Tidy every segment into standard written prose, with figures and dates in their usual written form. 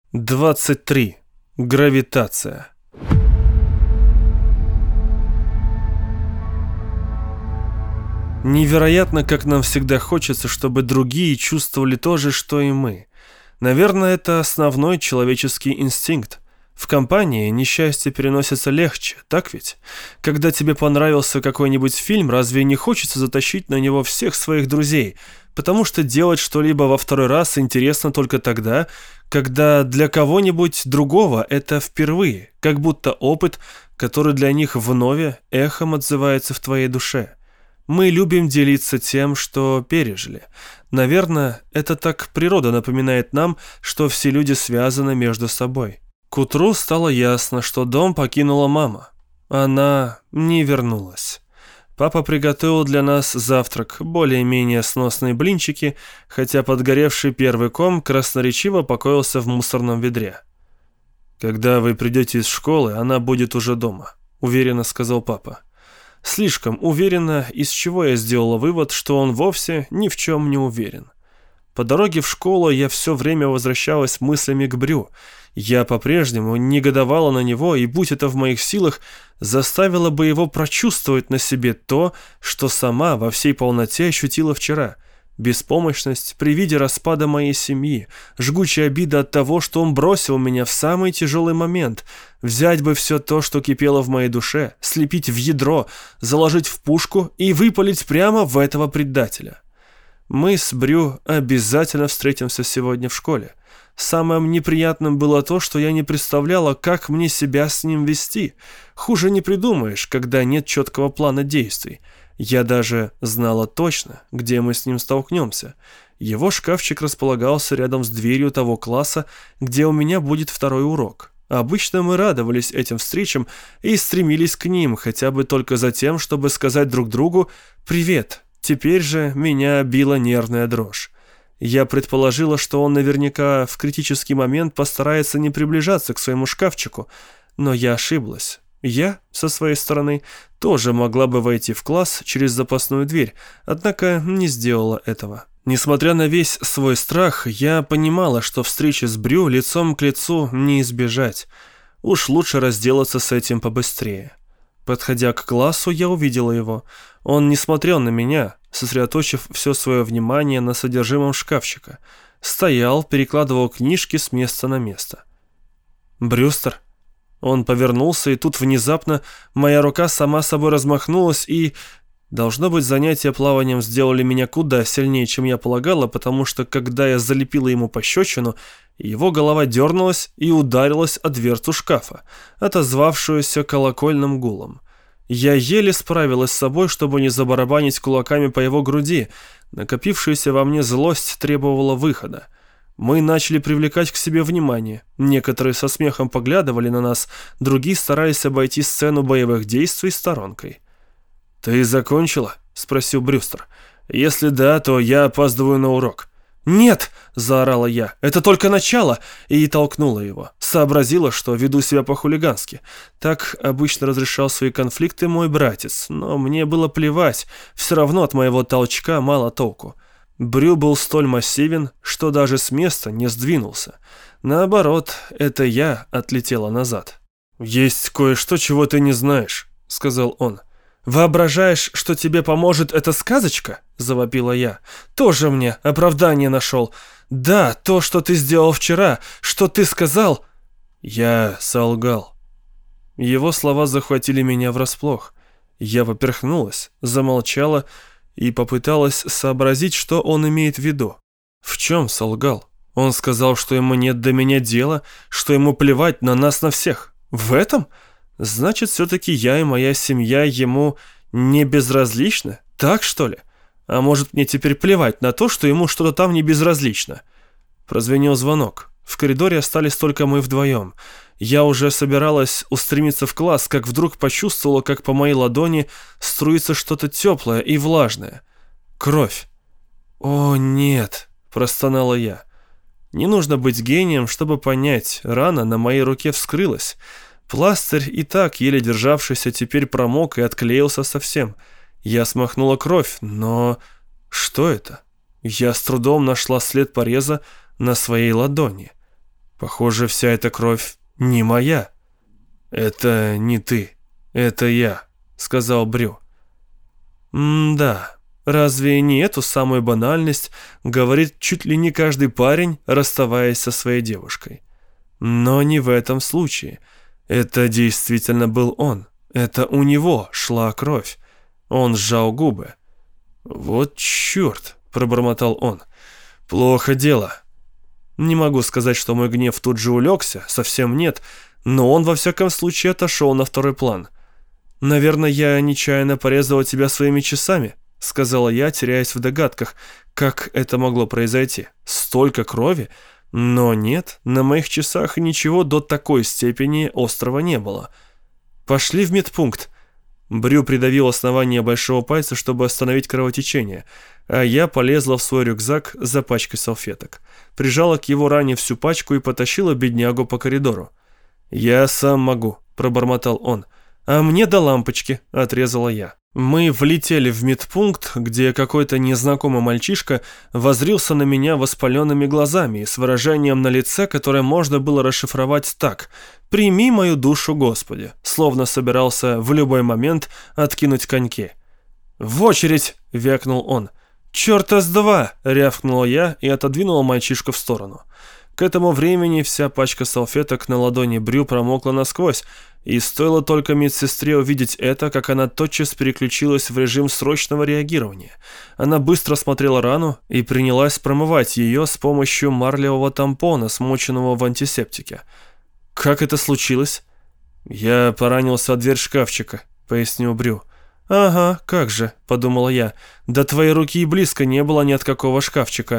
23. Гравитация. Невероятно, как нам всегда хочется, чтобы другие чувствовали то же, что и мы. Наверное, это основной человеческий инстинкт. В компании несчастье переносится легче, так ведь? Когда тебе понравился какой-нибудь фильм, разве не хочется затащить на него всех своих друзей? Потому что делать что-либо во второй раз интересно только тогда, когда для кого-нибудь другого это впервые, как будто опыт, который для них вновь эхом отзывается в твоей душе. Мы любим делиться тем, что пережили. Наверное, это так природа напоминает нам, что все люди связаны между собой. К утру стало ясно, что дом покинула мама. Она не вернулась. Папа приготовил для нас завтрак, более-менее сносные блинчики, хотя подгоревший первый ком красноречиво покоился в мусорном ведре. «Когда вы придете из школы, она будет уже дома», — уверенно сказал папа. Слишком уверенно, из чего я сделала вывод, что он вовсе ни в чем не уверен. По дороге в школу я все время возвращалась мыслями к Брю. Я по-прежнему негодовала на него, и, будь это в моих силах, заставила бы его прочувствовать на себе то, что сама во всей полноте ощутила вчера. Беспомощность при виде распада моей семьи, жгучая обида от того, что он бросил меня в самый тяжелый момент. Взять бы все то, что кипело в моей душе, слепить в ядро, заложить в пушку и выпалить прямо в этого предателя. Мы с Брю обязательно встретимся сегодня в школе. Самым неприятным было то, что я не представляла, как мне себя с ним вести. Хуже не придумаешь, когда нет четкого плана действий. Я даже знала точно, где мы с ним столкнемся. Его шкафчик располагался рядом с дверью того класса, где у меня будет второй урок. Обычно мы радовались этим встречам и стремились к ним, хотя бы только за тем, чтобы сказать друг другу «Привет». Теперь же меня била нервная дрожь. Я предположила, что он наверняка в критический момент постарается не приближаться к своему шкафчику, но я ошиблась. Я, со своей стороны, тоже могла бы войти в класс через запасную дверь, однако не сделала этого. Несмотря на весь свой страх, я понимала, что встречи с Брю лицом к лицу не избежать. Уж лучше разделаться с этим побыстрее. Подходя к классу, я увидела его. Он не смотрел на меня, сосредоточив все свое внимание на содержимом шкафчика. Стоял, перекладывал книжки с места на место. «Брюстер?» Он повернулся, и тут внезапно моя рука сама собой размахнулась, и... Должно быть, занятия плаванием сделали меня куда сильнее, чем я полагала, потому что, когда я залепила ему пощечину, его голова дернулась и ударилась о дверцу шкафа, отозвавшуюся колокольным гулом. Я еле справилась с собой, чтобы не забарабанить кулаками по его груди. Накопившаяся во мне злость требовала выхода. Мы начали привлекать к себе внимание. Некоторые со смехом поглядывали на нас, другие старались обойти сцену боевых действий сторонкой. «Ты закончила?» — спросил Брюстер. «Если да, то я опаздываю на урок». «Нет!» — заорала я. «Это только начало!» И толкнула его. Сообразила, что веду себя по-хулигански. Так обычно разрешал свои конфликты мой братец. Но мне было плевать. Все равно от моего толчка мало толку. Брю был столь массивен, что даже с места не сдвинулся. Наоборот, это я отлетела назад. «Есть кое-что, чего ты не знаешь», — сказал он. «Воображаешь, что тебе поможет эта сказочка?» – завопила я. «Тоже мне оправдание нашел. Да, то, что ты сделал вчера, что ты сказал...» Я солгал. Его слова захватили меня врасплох. Я поперхнулась, замолчала и попыталась сообразить, что он имеет в виду. В чем солгал? Он сказал, что ему нет до меня дела, что ему плевать на нас на всех. В этом? Значит, все-таки я и моя семья ему не безразличны? Так, что ли? А может, мне теперь плевать на то, что ему что-то там не безразлично? Прозвенел звонок. В коридоре остались только мы вдвоем. Я уже собиралась устремиться в класс, как вдруг почувствовала, как по моей ладони струится что-то теплое и влажное. Кровь. «О, нет!» – простонала я. Не нужно быть гением, чтобы понять, рана на моей руке вскрылась. Пластырь, и так еле державшийся, теперь промок и отклеился совсем. Я смахнула кровь, но... Что это? Я с трудом нашла след пореза на своей ладони. Похоже, вся эта кровь не моя. Это не ты, это я, сказал Брю. Да, разве не эту самую банальность говорит чуть ли не каждый парень, расставаясь со своей девушкой? Но не в этом случае. Это действительно был он. Это у него шла кровь. Он сжал губы. «Вот черт!» – пробормотал он. «Плохо дело». Не могу сказать, что мой гнев тут же улегся, совсем нет, но он во всяком случае отошел на второй план. «Наверное, я нечаянно порезала тебя своими часами», — сказала я, теряясь в догадках, как это могло произойти. «Столько крови?» Но нет, на моих часах ничего до такой степени острого не было. «Пошли в медпункт». Брю придавил основание большого пальца, чтобы остановить кровотечение, а я полезла в свой рюкзак за пачкой салфеток. Прижала к его ране всю пачку и потащила беднягу по коридору. «Я сам могу», — пробормотал он. «А мне до лампочки», — отрезала я. Мы влетели в медпункт, где какой-то незнакомый мальчишка воззрился на меня воспаленными глазами и с выражением на лице, которое можно было расшифровать так: «Прими мою душу, Господи», словно собирался в любой момент откинуть коньки. «В очередь!» — вякнул он. «Чёрта с два!» — рявкнула я и отодвинула мальчишку в сторону. К этому времени вся пачка салфеток на ладони Брю промокла насквозь, и стоило только медсестре увидеть это, как она тотчас переключилась в режим срочного реагирования. Она быстро осмотрела рану и принялась промывать ее с помощью марлевого тампона, смоченного в антисептике. «Как это случилось?» «Я поранился о дверь шкафчика», — пояснил Брю. «Ага, как же», — подумала я, — «до твоей руки и близко не было ни от какого шкафчика».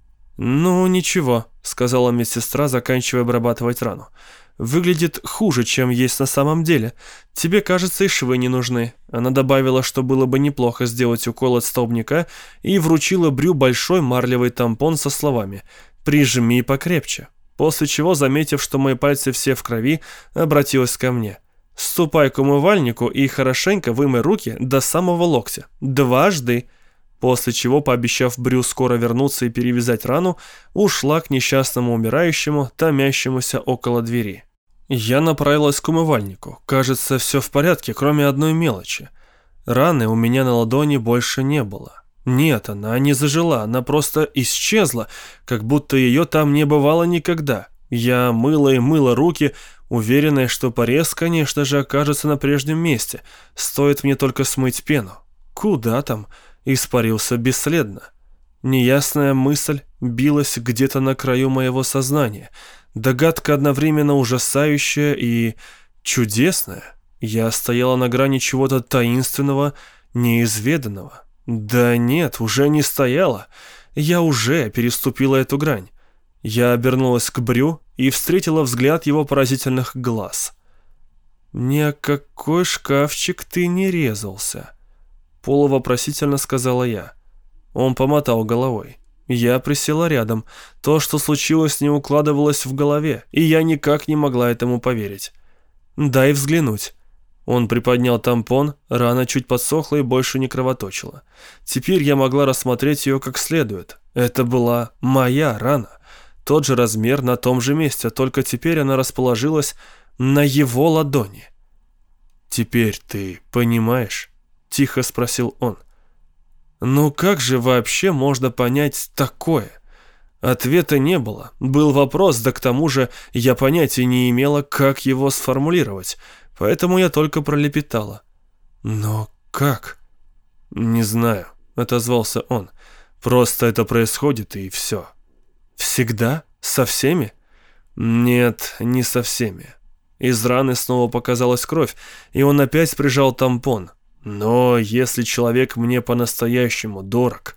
«Ну, ничего», — сказала медсестра, заканчивая обрабатывать рану. «Выглядит хуже, чем есть на самом деле. Тебе, кажется, и швы не нужны». Она добавила, что было бы неплохо сделать укол от столбняка, и вручила Брю большой марлевый тампон со словами «Прижми покрепче». После чего, заметив, что мои пальцы все в крови, обратилась ко мне. «Ступай к умывальнику и хорошенько вымой руки до самого локтя. Дважды». После чего, пообещав Брю скоро вернуться и перевязать рану, ушла к несчастному умирающему, томящемуся около двери. Я направилась к умывальнику. Кажется, все в порядке, кроме одной мелочи. Раны у меня на ладони больше не было. Нет, она не зажила, она просто исчезла, как будто ее там не бывало никогда. Я мыла и мыла руки, уверенная, что порез, конечно же, окажется на прежнем месте. Стоит мне только смыть пену. Куда там? Испарился бесследно. Неясная мысль билась где-то на краю моего сознания. Догадка одновременно ужасающая и чудесная. Я стояла на грани чего-то таинственного, неизведанного. Да нет, уже не стояла. Я уже переступила эту грань. Я обернулась к Брю и встретила взгляд его поразительных глаз. «Ни о какой шкафчик ты не резался», — полувопросительно сказала я. Он помотал головой. Я присела рядом. То, что случилось, не укладывалось в голове, и я никак не могла этому поверить. «Дай взглянуть». Он приподнял тампон, рана чуть подсохла и больше не кровоточила. Теперь я могла рассмотреть ее как следует. Это была моя рана. Тот же размер на том же месте, только теперь она расположилась на его ладони. «Теперь ты понимаешь?» — тихо спросил он. «Ну как же вообще можно понять такое?» Ответа не было. Был вопрос, да к тому же я понятия не имела, как его сформулировать, поэтому я только пролепетала. «Но как?» «Не знаю», — отозвался он. «Просто это происходит, и все». «Всегда? Со всеми?» «Нет, не со всеми». Из раны снова показалась кровь, и он опять прижал тампон. «Но если человек мне по-настоящему дорог...»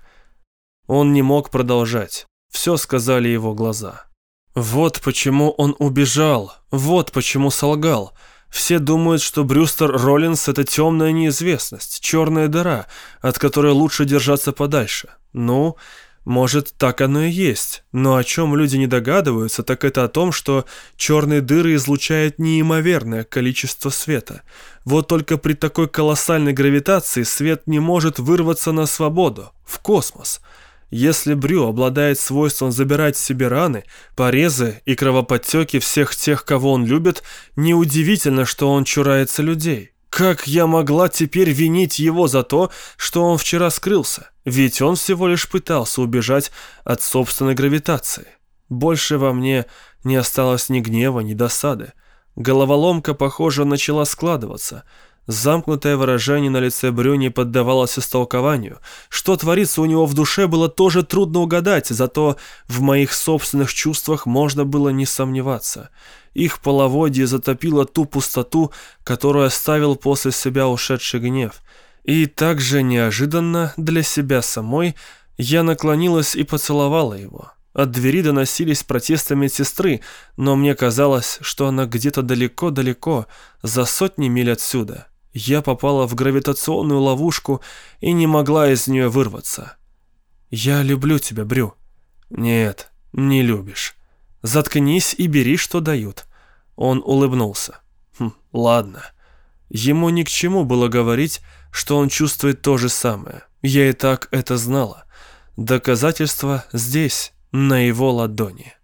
Он не мог продолжать. Все сказали его глаза. Вот почему он убежал, вот почему солгал. Все думают, что Брюстер Роллинс — это темная неизвестность, черная дыра, от которой лучше держаться подальше. Ну, может, так оно и есть. Но о чем люди не догадываются, так это о том, что черные дыры излучают неимоверное количество света. Вот только при такой колоссальной гравитации свет не может вырваться на свободу, в космос. Если Брю обладает свойством забирать себе раны, порезы и кровоподтеки всех тех, кого он любит, неудивительно, что он чурается людей. Как я могла теперь винить его за то, что он вчера скрылся? Ведь он всего лишь пытался убежать от собственной гравитации. Больше во мне не осталось ни гнева, ни досады. Головоломка, похоже, начала складываться. Замкнутое выражение на лице Брю не поддавалось истолкованию. Что творится у него в душе, было тоже трудно угадать, зато в моих собственных чувствах можно было не сомневаться. Их половодье затопило ту пустоту, которую оставил после себя ушедший гнев. И так же неожиданно для себя самой я наклонилась и поцеловала его. От двери доносились протесты медсестры, но мне казалось, что она где-то далеко-далеко, за сотни миль отсюда. Я попала в гравитационную ловушку и не могла из нее вырваться. «Я люблю тебя, Брю». «Нет, не любишь. Заткнись и бери, что дают». Он улыбнулся. Ладно». Ему ни к чему было говорить, что он чувствует то же самое. Я и так это знала. Доказательство здесь, на его ладони.